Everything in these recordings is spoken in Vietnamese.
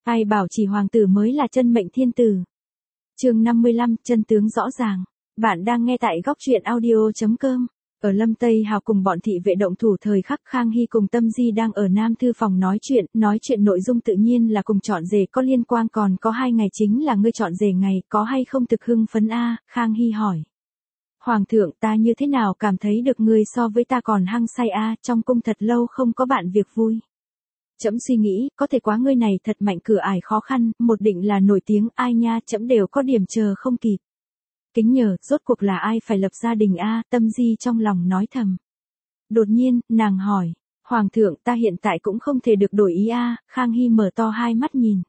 Ai bảo chỉ hoàng tử mới là chân mệnh thiên tử. Chương 55, chân tướng rõ ràng. Bạn đang nghe tại góc truyện audio.com. Ở Lâm Tây Hào cùng bọn thị vệ động thủ thời khắc, Khang Hy cùng Tâm Di đang ở Nam Thư phòng nói chuyện nội dung tự nhiên là cùng chọn rể có liên quan, còn có 2 ngày chính là ngươi chọn rể ngày, có hay không thực hưng phấn a? Khang Hy hỏi. Hoàng thượng, ta như thế nào cảm thấy được ngươi so với ta còn hăng say a, trong cung thật lâu không có bạn việc vui. Trẫm suy nghĩ, có thể quá ngươi này thật mạnh, cửa ải khó khăn, một định là nổi tiếng, ai nha, trẫm đều có điểm chờ không kịp. Kính nhờ, rốt cuộc là ai phải lập gia đình a? Tâm Di trong lòng nói thầm. Đột nhiên, nàng hỏi, Hoàng thượng, ta hiện tại cũng không thể được đổi ý a. Khang Hy mở to hai mắt nhìn.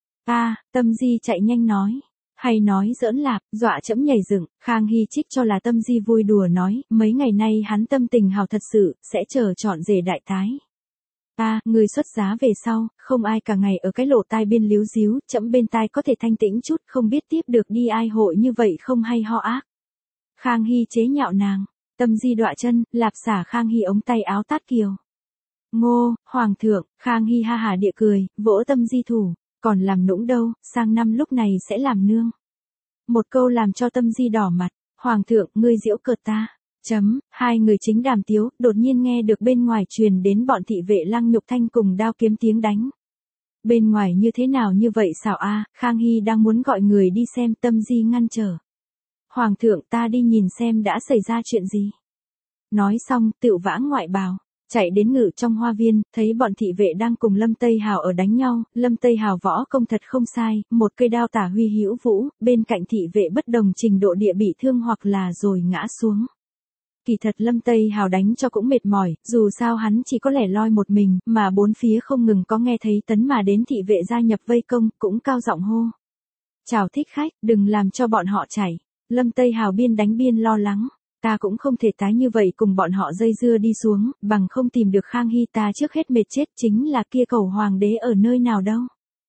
Tâm Di chạy nhanh nói. Hay nói giỡn lạp, dọa trẫm nhảy dựng. Khang Hy trích cho là Tâm Di vui đùa nói, mấy ngày nay hắn tâm tình hào thật sự, sẽ chờ chọn rể đại tái. Người xuất giá về sau, không ai cả ngày ở cái lỗ tai biên líu díu, trẫm bên tai có thể thanh tĩnh chút, không biết tiếp được đi ai hội như vậy không hay ho ác. Khang Hy chế nhạo nàng. Tâm Di đọa chân, lạp xả Khang Hy ống tay áo tát kiều. Ngô, Hoàng thượng, Khang Hy ha hà địa cười, vỗ Tâm Di thủ, còn làm nũng đâu, sang năm lúc này sẽ làm nương. Một câu làm cho Tâm Di đỏ mặt, Hoàng thượng, ngươi giễu cợt ta. Hai người chính đàm tiếu, đột nhiên nghe được bên ngoài truyền đến bọn thị vệ Lăng Nhục Thanh cùng đao kiếm tiếng đánh. Bên ngoài như thế nào như vậy xảo a? Khang Hy đang muốn gọi người đi xem, Tâm Di ngăn trở. Hoàng thượng, ta đi nhìn xem đã xảy ra chuyện gì. Nói xong, tựu vãng ngoại bào, chạy đến ngự trong hoa viên, thấy bọn thị vệ đang cùng Lâm Tây Hào ở đánh nhau. Lâm Tây Hào võ công thật không sai, một cây đao tả huy hữu vũ, bên cạnh thị vệ bất đồng trình độ địa bị thương hoặc là rồi ngã xuống. Kỳ thật Lâm Tây Hào đánh cho cũng mệt mỏi, dù sao hắn chỉ có lẻ loi một mình, mà bốn phía không ngừng có nghe thấy tấn mà đến thị vệ gia nhập vây công, cũng cao giọng hô. Chào thích khách, đừng làm cho bọn họ chảy. Lâm Tây Hào biên đánh biên lo lắng. Ta cũng không thể tái như vậy cùng bọn họ dây dưa đi xuống, bằng không tìm được Khang Hy ta trước hết mệt chết, chính là kia cầu hoàng đế ở nơi nào đâu.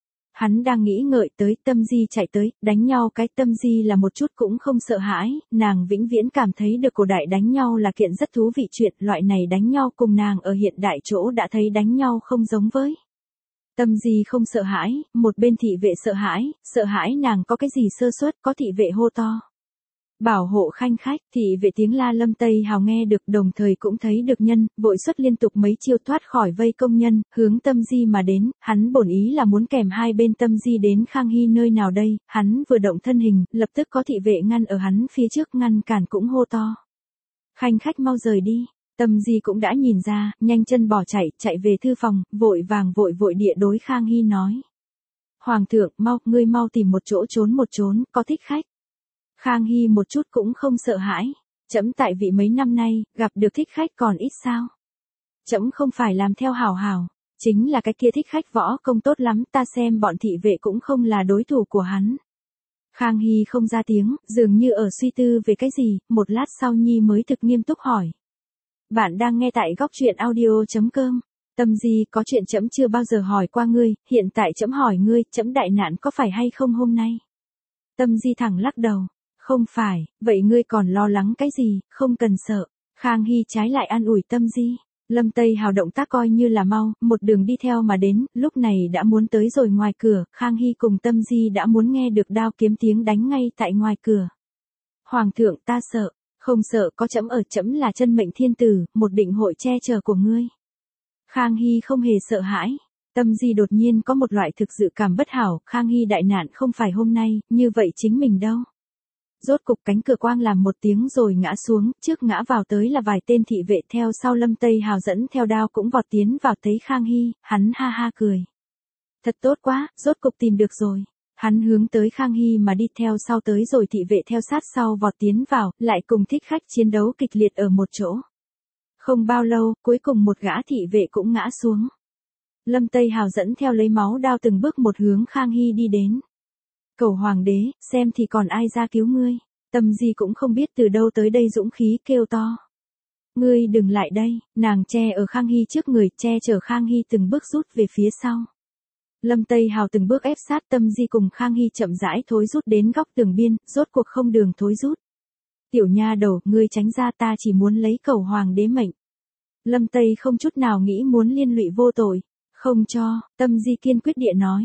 Hắn đang nghĩ ngợi tới, Tâm Di chạy tới, đánh nhau cái. Tâm Di là một chút cũng không sợ hãi, nàng vĩnh viễn cảm thấy được cổ đại đánh nhau là kiện rất thú vị chuyện, loại này đánh nhau cùng nàng ở hiện đại chỗ đã thấy đánh nhau không giống với. Tâm Di không sợ hãi, một bên thị vệ sợ hãi nàng có cái gì sơ suất, có thị vệ hô to. Bảo hộ khanh khách, thị vệ tiếng la Lâm Tây Hào nghe được, đồng thời cũng thấy được nhân, vội xuất liên tục mấy chiêu thoát khỏi vây công nhân, hướng Tâm Di mà đến, hắn bổn ý là muốn kèm hai bên Tâm Di đến Khang Hy nơi nào đây, hắn vừa động thân hình, lập tức có thị vệ ngăn ở hắn phía trước, ngăn cản cũng hô to. Khanh khách mau rời đi. Tâm Di cũng đã nhìn ra, nhanh chân bỏ chạy về thư phòng, vội vàng vội địa đối Khang Hy nói. Hoàng thượng, ngươi mau tìm một chỗ trốn, có thích khách. Khang Hy một chút cũng không sợ hãi. Trẫm tại vị mấy năm nay, gặp được thích khách còn ít sao. Trẫm không phải làm theo hảo, chính là cái kia thích khách võ công tốt lắm, ta xem bọn thị vệ cũng không là đối thủ của hắn. Khang Hy không ra tiếng, dường như ở suy tư về cái gì, một lát sau Nhi mới thực nghiêm túc hỏi. Bạn đang nghe tại góc truyện audio.com. Tâm Di, có chuyện trẫm chưa bao giờ hỏi qua ngươi, hiện tại trẫm hỏi ngươi, trẫm đại nạn có phải hay không hôm nay? Tâm Di thẳng lắc đầu. Không phải, vậy ngươi còn lo lắng cái gì, không cần sợ. Khang Hy trái lại an ủi Tâm Di. Lâm Tây Hào động tác coi như là mau, một đường đi theo mà đến, lúc này đã muốn tới rồi ngoài cửa, Khang Hy cùng Tâm Di đã muốn nghe được đao kiếm tiếng đánh ngay tại ngoài cửa. Hoàng thượng, ta sợ, không sợ, có trẫm ở, trẫm là chân mệnh thiên tử, một định hội che chở của ngươi. Khang Hy không hề sợ hãi. Tâm Di đột nhiên có một loại thực dự cảm bất hảo, Khang Hy đại nạn không phải hôm nay, như vậy chính mình đâu. Rốt cục cánh cửa quang làm một tiếng rồi ngã xuống, trước ngã vào tới là vài tên thị vệ, theo sau Lâm Tây Hào dẫn theo đao cũng vọt tiến vào, thấy Khang Hy, hắn ha ha cười. Thật tốt quá, rốt cục tìm được rồi. Hắn hướng tới Khang Hy mà đi, theo sau tới rồi thị vệ theo sát sau vọt tiến vào, lại cùng thích khách chiến đấu kịch liệt ở một chỗ. Không bao lâu, cuối cùng một gã thị vệ cũng ngã xuống. Lâm Tây Hào dẫn theo lấy máu đao từng bước một hướng Khang Hy đi đến. Cầu hoàng đế, xem thì còn ai ra cứu ngươi. Tâm Di cũng không biết từ đâu tới đây dũng khí kêu to. Ngươi đừng lại đây, nàng che ở Khang Hy trước người, che chở Khang Hy từng bước rút về phía sau. Lâm Tây Hào từng bước ép sát Tâm Di cùng Khang Hy chậm rãi thối rút đến góc tường biên, rốt cuộc không đường thối rút. Tiểu nha đầu, ngươi tránh ra, ta chỉ muốn lấy cầu hoàng đế mệnh. Lâm Tây không chút nào nghĩ muốn liên lụy vô tội. Không cho, Tâm Di kiên quyết địa nói.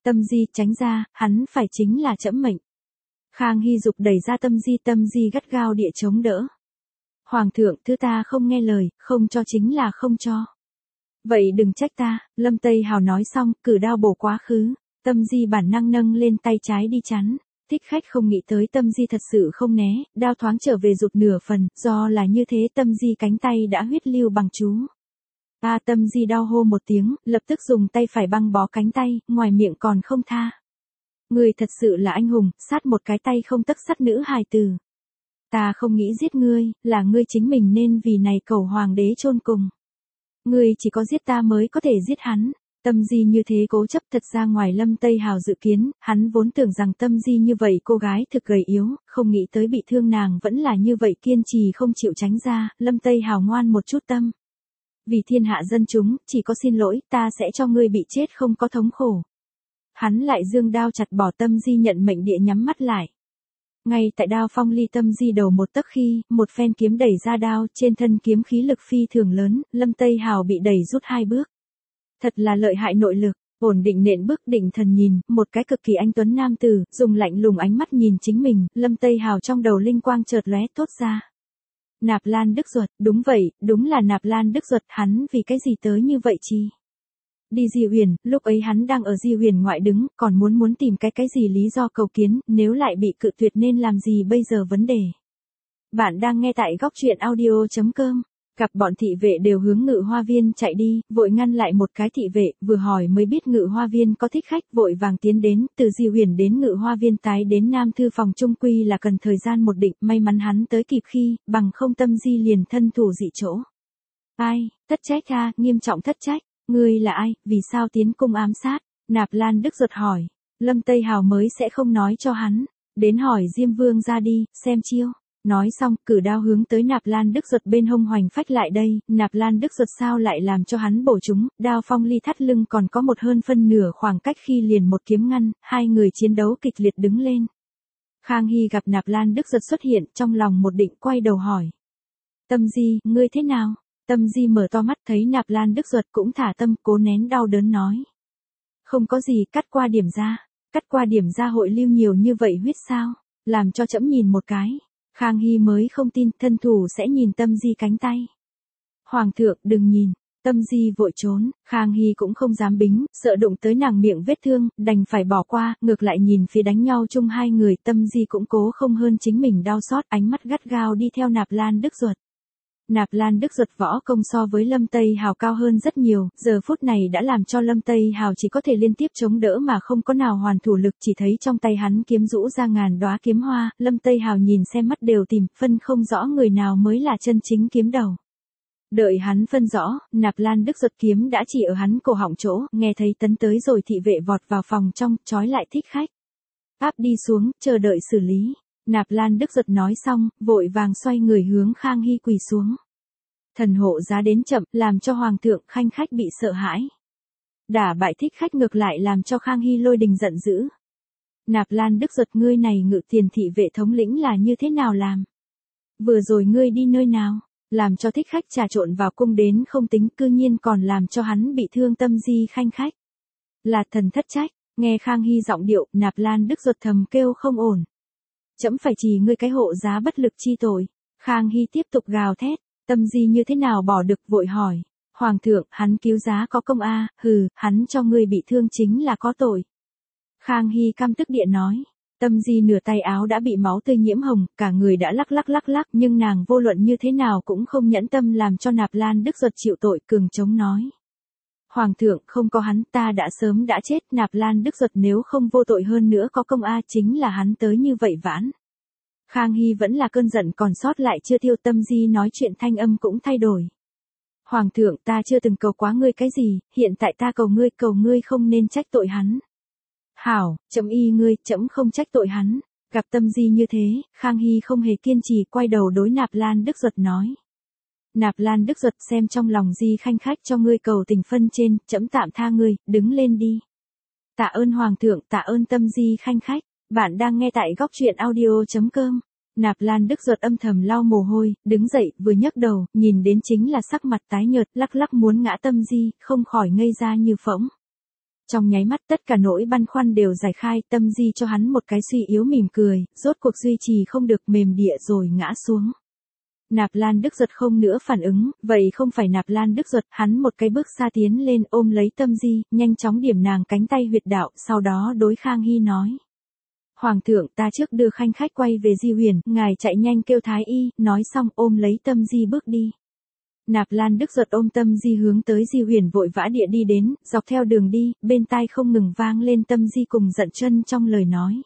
Tâm Di tránh ra, hắn phải chính là trẫm mệnh. Khang Hy dục đẩy ra Tâm Di gắt gao địa chống đỡ. Hoàng thượng, thứ ta không nghe lời, không cho chính là không cho. Vậy đừng trách ta, Lâm Tây Hào nói xong, cử đao bổ quá khứ. Tâm Di bản năng nâng lên tay trái đi chắn. Thích khách không nghĩ tới Tâm Di thật sự không né, đao thoáng trở về rụt nửa phần, do là như thế Tâm Di cánh tay đã huyết lưu bằng chú. Tâm Di đau hô một tiếng, lập tức dùng tay phải băng bó cánh tay, ngoài miệng còn không tha. Ngươi thật sự là anh hùng, sát một cái tay không tấc sắt nữ hài tử. Ta không nghĩ giết ngươi, là ngươi chính mình nên vì này cầu hoàng đế chôn cùng. Ngươi chỉ có giết ta mới có thể giết hắn. Tâm Di như thế cố chấp, thật ra ngoài Lâm Tây Hào dự kiến, hắn vốn tưởng rằng Tâm Di như vậy cô gái thực gầy yếu, không nghĩ tới bị thương nàng vẫn là như vậy kiên trì không chịu tránh ra, Lâm Tây Hào ngoan một chút tâm. Vì thiên hạ dân chúng, chỉ có xin lỗi, ta sẽ cho ngươi bị chết không có thống khổ. Hắn lại dương đao chặt bỏ Tâm Di nhận mệnh địa nhắm mắt lại. Ngay tại đao phong ly Tâm Di đầu một tấc khi, một phen kiếm đẩy ra đao, trên thân kiếm khí lực phi thường lớn, Lâm Tây Hào bị đẩy rút 2 bước. Thật là lợi hại nội lực, ổn định nện bước định thần nhìn, một cái cực kỳ anh tuấn nam tử, dùng lạnh lùng ánh mắt nhìn chính mình, Lâm Tây Hào trong đầu linh quang chợt lóe thốt ra. Nạp Lan Đức Duật, đúng vậy, đúng là Nạp Lan Đức Duật, hắn vì cái gì tới như vậy chi? Đi Di Huyền, lúc ấy hắn đang ở Di Huyền ngoại đứng, còn muốn tìm cái gì lý do cầu kiến, nếu lại bị cự tuyệt nên làm gì bây giờ vấn đề. Bạn đang nghe tại góc truyện audio.com. Gặp bọn thị vệ đều hướng Ngự Hoa Viên chạy đi, vội ngăn lại một cái thị vệ, vừa hỏi mới biết Ngự Hoa Viên có thích khách, vội vàng tiến đến, từ Di Huyền đến Ngự Hoa Viên tái đến Nam Thư phòng trung quy là cần thời gian một định, may mắn hắn tới kịp khi, bằng không Tâm Di liền thân thủ dị chỗ. Ai, thất trách a, nghiêm trọng thất trách, ngươi là ai, vì sao tiến cung ám sát? Nạp Lan Đức Duật hỏi, Lâm Tây Hào mới sẽ không nói cho hắn, đến hỏi Diêm Vương ra đi, xem chiêu. Nói xong, cử đao hướng tới Nạp Lan Đức Duật bên hông hoành phách lại đây, Nạp Lan Đức Duật sao lại làm cho hắn bổ chúng, đao phong ly thắt lưng còn có một hơn phân nửa khoảng cách khi liền một kiếm ngăn, hai người chiến đấu kịch liệt đứng lên. Khang Hy gặp Nạp Lan Đức Duật xuất hiện, trong lòng một định quay đầu hỏi. Tâm Di, ngươi thế nào? Tâm Di mở to mắt thấy Nạp Lan Đức Duật cũng thả tâm, cố nén đau đớn nói. Không có gì, cắt qua điểm ra hội lưu nhiều như vậy huyết sao, làm cho trẫm nhìn một cái. Khang Hy mới không tin, thân thủ sẽ nhìn Tâm Di cánh tay. Hoàng thượng, đừng nhìn. Tâm Di vội trốn, Khang Hy cũng không dám bính, sợ đụng tới nàng miệng vết thương, đành phải bỏ qua, ngược lại nhìn phía đánh nhau chung hai người, Tâm Di cũng cố không hơn chính mình đau xót, ánh mắt gắt gao đi theo Nạp Lan Đức Duật. Nạp Lan Đức Duật võ công so với Lâm Tây Hào cao hơn rất nhiều, giờ phút này đã làm cho Lâm Tây Hào chỉ có thể liên tiếp chống đỡ mà không có nào hoàn thủ lực, chỉ thấy trong tay hắn kiếm rũ ra ngàn đóa kiếm hoa, Lâm Tây Hào nhìn xem mắt đều tìm, phân không rõ người nào mới là chân chính kiếm đầu. Đợi hắn phân rõ, Nạp Lan Đức Duật kiếm đã chỉ ở hắn cổ họng chỗ, nghe thấy tấn tới rồi thị vệ vọt vào phòng trong, trói lại thích khách. Áp đi xuống, chờ đợi xử lý. Nạp Lan Đức Duật nói xong, vội vàng xoay người hướng Khang Hy quỳ xuống. Thần hộ giá đến chậm, làm cho Hoàng thượng khanh khách bị sợ hãi. Đả bại thích khách ngược lại làm cho Khang Hy lôi đình giận dữ. Nạp Lan Đức Duật, ngươi này Ngự Tiền thị vệ thống lĩnh là như thế nào làm? Vừa rồi ngươi đi nơi nào? Làm cho thích khách trà trộn vào cung đến không tính, cư nhiên còn làm cho hắn bị thương. Tâm Di khanh khách. Là thần thất trách, nghe Khang Hy giọng điệu, Nạp Lan Đức Duật thầm kêu không ổn. Trẫm phải trì ngươi cái hộ giá bất lực chi tội. Khang Hy tiếp tục gào thét, Tâm Di như thế nào bỏ được, vội hỏi. Hoàng thượng, hắn cứu giá có công a, hừ, hắn cho ngươi bị thương chính là có tội. Khang Hy căm tức địa nói. Tâm Di nửa tay áo đã bị máu tươi nhiễm hồng, cả người đã lắc, nhưng nàng vô luận như thế nào cũng không nhẫn tâm làm cho Nạp Lan Đức Duật chịu tội, cường chống nói. Hoàng thượng, không có hắn ta đã sớm đã chết, Nạp Lan Đức Duật nếu không vô tội hơn nữa có công a, chính là hắn tới như vậy vãn. Khang Hy vẫn là cơn giận còn sót lại chưa tiêu, Tâm Di nói chuyện thanh âm cũng thay đổi. Hoàng thượng, ta chưa từng cầu quá ngươi cái gì, hiện tại ta cầu ngươi không nên trách tội hắn. Hảo, trẫm y ngươi, trẫm không trách tội hắn. Gặp Tâm Di như thế, Khang Hy không hề kiên trì, quay đầu đối Nạp Lan Đức Duật nói. Nạp Lan Đức Duật, xem trong lòng Di khanh khách cho ngươi cầu tình phân trên, trẫm tạm tha ngươi, đứng lên đi. Tạ ơn Hoàng thượng, tạ ơn Tâm Di khanh khách. Bạn đang nghe tại góc truyện audio.com. Nạp Lan Đức Duật âm thầm lau mồ hôi, đứng dậy, vừa nhấc đầu, nhìn đến chính là sắc mặt tái nhợt, lắc muốn ngã Tâm Di, không khỏi ngây ra như phỗng. Trong nháy mắt tất cả nỗi băn khoăn đều giải khai, Tâm Di cho hắn một cái suy yếu mỉm cười, rốt cuộc duy trì không được mềm địa rồi ngã xuống. Nạp Lan Đức Duật không nữa phản ứng, vậy không phải Nạp Lan Đức Duật, hắn một cái bước xa tiến lên ôm lấy Tâm Di, nhanh chóng điểm nàng cánh tay huyệt đạo, sau đó đối Khang Hy nói. Hoàng thượng, ta trước đưa khanh khách quay về Di Huyền, ngài chạy nhanh kêu thái y, nói xong ôm lấy Tâm Di bước đi. Nạp Lan Đức Duật ôm Tâm Di hướng tới Di Huyền vội vã địa đi đến, dọc theo đường đi, bên tai không ngừng vang lên Tâm Di cùng giận chân trong lời nói.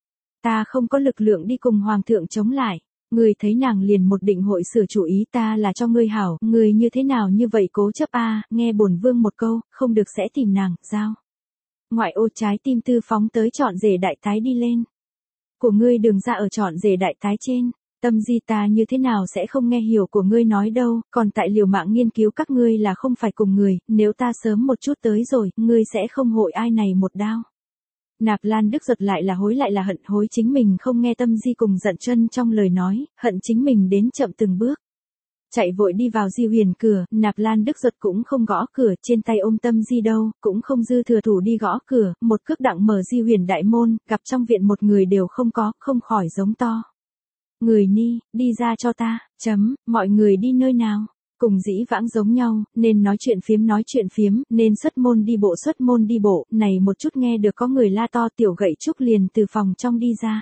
Ta không có lực lượng đi cùng Hoàng thượng chống lại. Ngươi thấy nàng liền một định hội sửa chủ ý, ta là cho ngươi hảo, ngươi như thế nào như vậy cố chấp a, nghe bổn vương một câu, không được sẽ tìm nàng, giao. Ngoại ô trái tim tư phóng tới chọn rể đại tái đi lên. Của ngươi đường ra ở chọn rể đại tái trên, Tâm Di ta như thế nào sẽ không nghe hiểu của ngươi nói đâu, còn tại liều mạng nghiên cứu các ngươi là không phải cùng người, nếu ta sớm một chút tới rồi, ngươi sẽ không hội ai này một đao. Nạp Lan Đức Duật lại là hận, hối chính mình không nghe Tâm Di cùng giận chân trong lời nói, hận chính mình đến chậm từng bước. Chạy vội đi vào Di Huyền cửa, Nạp Lan Đức Duật cũng không gõ cửa, trên tay ôm Tâm Di đâu, cũng không dư thừa thủ đi gõ cửa, một cước đặng mở Di Huyền đại môn, gặp trong viện một người đều không có, không khỏi giống to. Người ni, đi ra cho ta, mọi người đi nơi nào? Cùng dĩ vãng giống nhau, nên nói chuyện phiếm, nên xuất môn đi bộ, này một chút nghe được có người la to Tiểu Gậy Trúc liền từ phòng trong đi ra.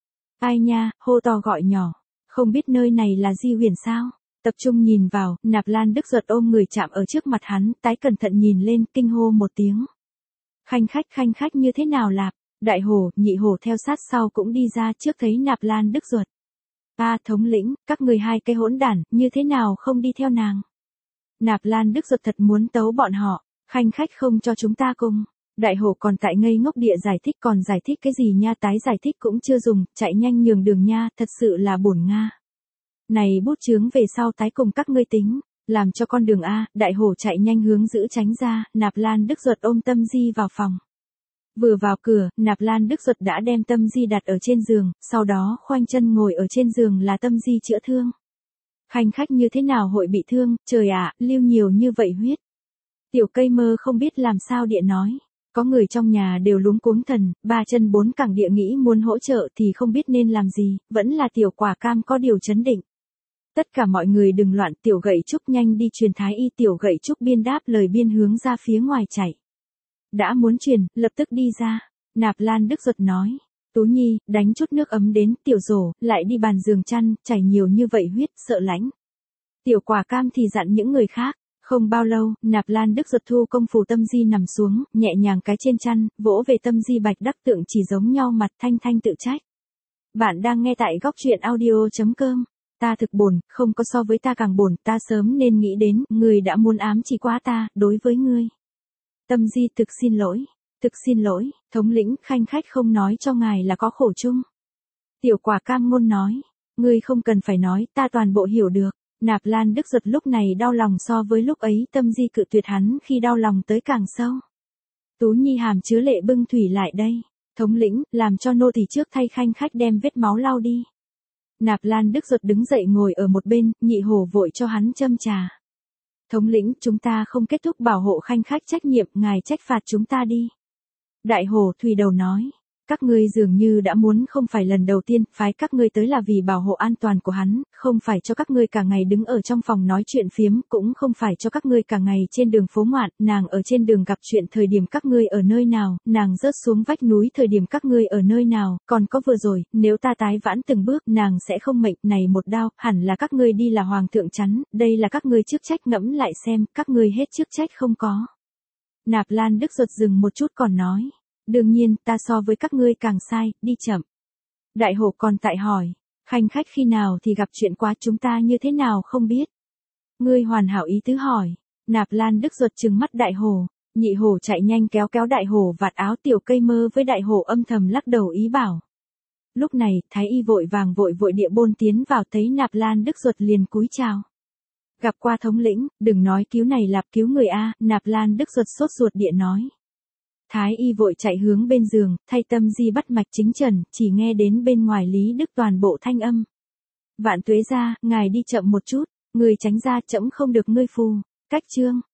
Ai nha, hô to gọi nhỏ, không biết nơi này là Di Huyền sao? Tập trung nhìn vào, Nạp Lan Đức Duật ôm người chạm ở trước mặt hắn, tái cẩn thận nhìn lên, kinh hô một tiếng. Khanh khách như thế nào lạp? Đại hổ, nhị hổ theo sát sau cũng đi ra trước thấy Nạp Lan Đức Duật. Thống lĩnh, các người hai cái hỗn đản, như thế nào không đi theo nàng? Nạp Lan Đức Duật thật muốn tấu bọn họ, khanh khách không cho chúng ta cùng. Đại hổ còn tại ngây ngốc địa giải thích, còn giải thích cái gì nha, tái giải thích cũng chưa dùng, chạy nhanh nhường đường nha, thật sự là bổn Nga. Này bút chướng về sau tái cùng các ngươi tính, làm cho con đường A, đại hổ chạy nhanh hướng giữ tránh ra, Nạp Lan Đức Duật ôm Tâm Di vào phòng. Vừa vào cửa, Nạp Lan Đức Duật đã đem Tâm Di đặt ở trên giường, sau đó khoanh chân ngồi ở trên giường là Tâm Di chữa thương. Khanh khách như thế nào hội bị thương, trời ạ, lưu nhiều như vậy huyết. Tiểu Cây Mơ không biết làm sao địa nói. Có người trong nhà đều luống cuống thần, ba chân bốn cẳng địa nghĩ muốn hỗ trợ thì không biết nên làm gì, vẫn là Tiểu Quả Cam có điều chấn định. Tất cả mọi người đừng loạn, Tiểu Gậy Trúc nhanh đi truyền thái y. Tiểu Gậy Trúc biên đáp lời biên hướng ra phía ngoài chạy. Đã muốn truyền, lập tức đi ra. Nạp Lan Đức Duật nói. Tú Nhi, đánh chút nước ấm đến, Tiểu Rổ, lại đi bàn giường chăn, chảy nhiều như vậy huyết, sợ lãnh. Tiểu Quả Cam thì dặn những người khác. Không bao lâu, Nạp Lan Đức Duật thu công phù Tâm Di nằm xuống, nhẹ nhàng cái trên chăn, vỗ về Tâm Di bạch đắc tượng chỉ giống nhau mặt, thanh thanh tự trách. Bạn đang nghe tại góc truyện audio.com. Ta thực buồn, không có so với ta càng buồn, ta sớm nên nghĩ đến, người đã muốn ám chỉ quá ta, đối với ngươi. Tâm Di thực xin lỗi, thống lĩnh, khanh khách không nói cho ngài là có khổ chung. Tiểu Quả Cam ngôn nói, ngươi không cần phải nói, ta toàn bộ hiểu được. Nạp Lan Đức Duật lúc này đau lòng so với lúc ấy Tâm Di cự tuyệt hắn khi đau lòng tới càng sâu. Tú Nhi hàm chứa lệ bưng thủy lại đây. Thống lĩnh, làm cho nô tỳ trước thay khanh khách đem vết máu lau đi. Nạp Lan Đức Duật đứng dậy ngồi ở một bên, nhị hổ vội cho hắn châm trà. Thống lĩnh, chúng ta không kết thúc bảo hộ khanh khách trách nhiệm, ngài trách phạt chúng ta đi. Đại hổ Thùy Đầu nói. Các ngươi dường như đã muốn không phải lần đầu tiên, phái các ngươi tới là vì bảo hộ an toàn của hắn, không phải cho các ngươi cả ngày đứng ở trong phòng nói chuyện phiếm, cũng không phải cho các ngươi cả ngày trên đường phố ngoạn, nàng ở trên đường gặp chuyện thời điểm các ngươi ở nơi nào, nàng rớt xuống vách núi thời điểm các ngươi ở nơi nào, còn có vừa rồi, nếu ta tái vãn từng bước, nàng sẽ không mệnh, này một đao, hẳn là các ngươi đi là hoàng thượng chắn, đây là các ngươi chức trách, ngẫm lại xem, các ngươi hết chức trách không có. Nạp Lan Đức Duật dừng một chút còn nói. Đương nhiên, ta so với các ngươi càng sai, đi chậm. Đại hổ còn tại hỏi, khanh khách khi nào thì gặp chuyện quá chúng ta như thế nào không biết. Ngươi hoàn hảo ý tứ hỏi, Nạp Lan Đức Duật trừng mắt đại hổ, nhị hổ chạy nhanh kéo đại hổ vạt áo. Tiểu Cây Mơ với đại hổ âm thầm lắc đầu ý bảo. Lúc này, thái y vội vàng vội địa bôn tiến vào thấy Nạp Lan Đức Duật liền cúi chào. Gặp qua thống lĩnh, đừng nói cứu này lạp cứu người a. Nạp Lan Đức Duật sốt ruột địa nói. Thái y vội chạy hướng bên giường, thay Tâm Di bắt mạch chính trần, chỉ nghe đến bên ngoài Lý Đức toàn bộ thanh âm. Vạn tuế ra, ngài đi chậm một chút, người tránh ra, trẫm không được ngươi phù. Cách chương.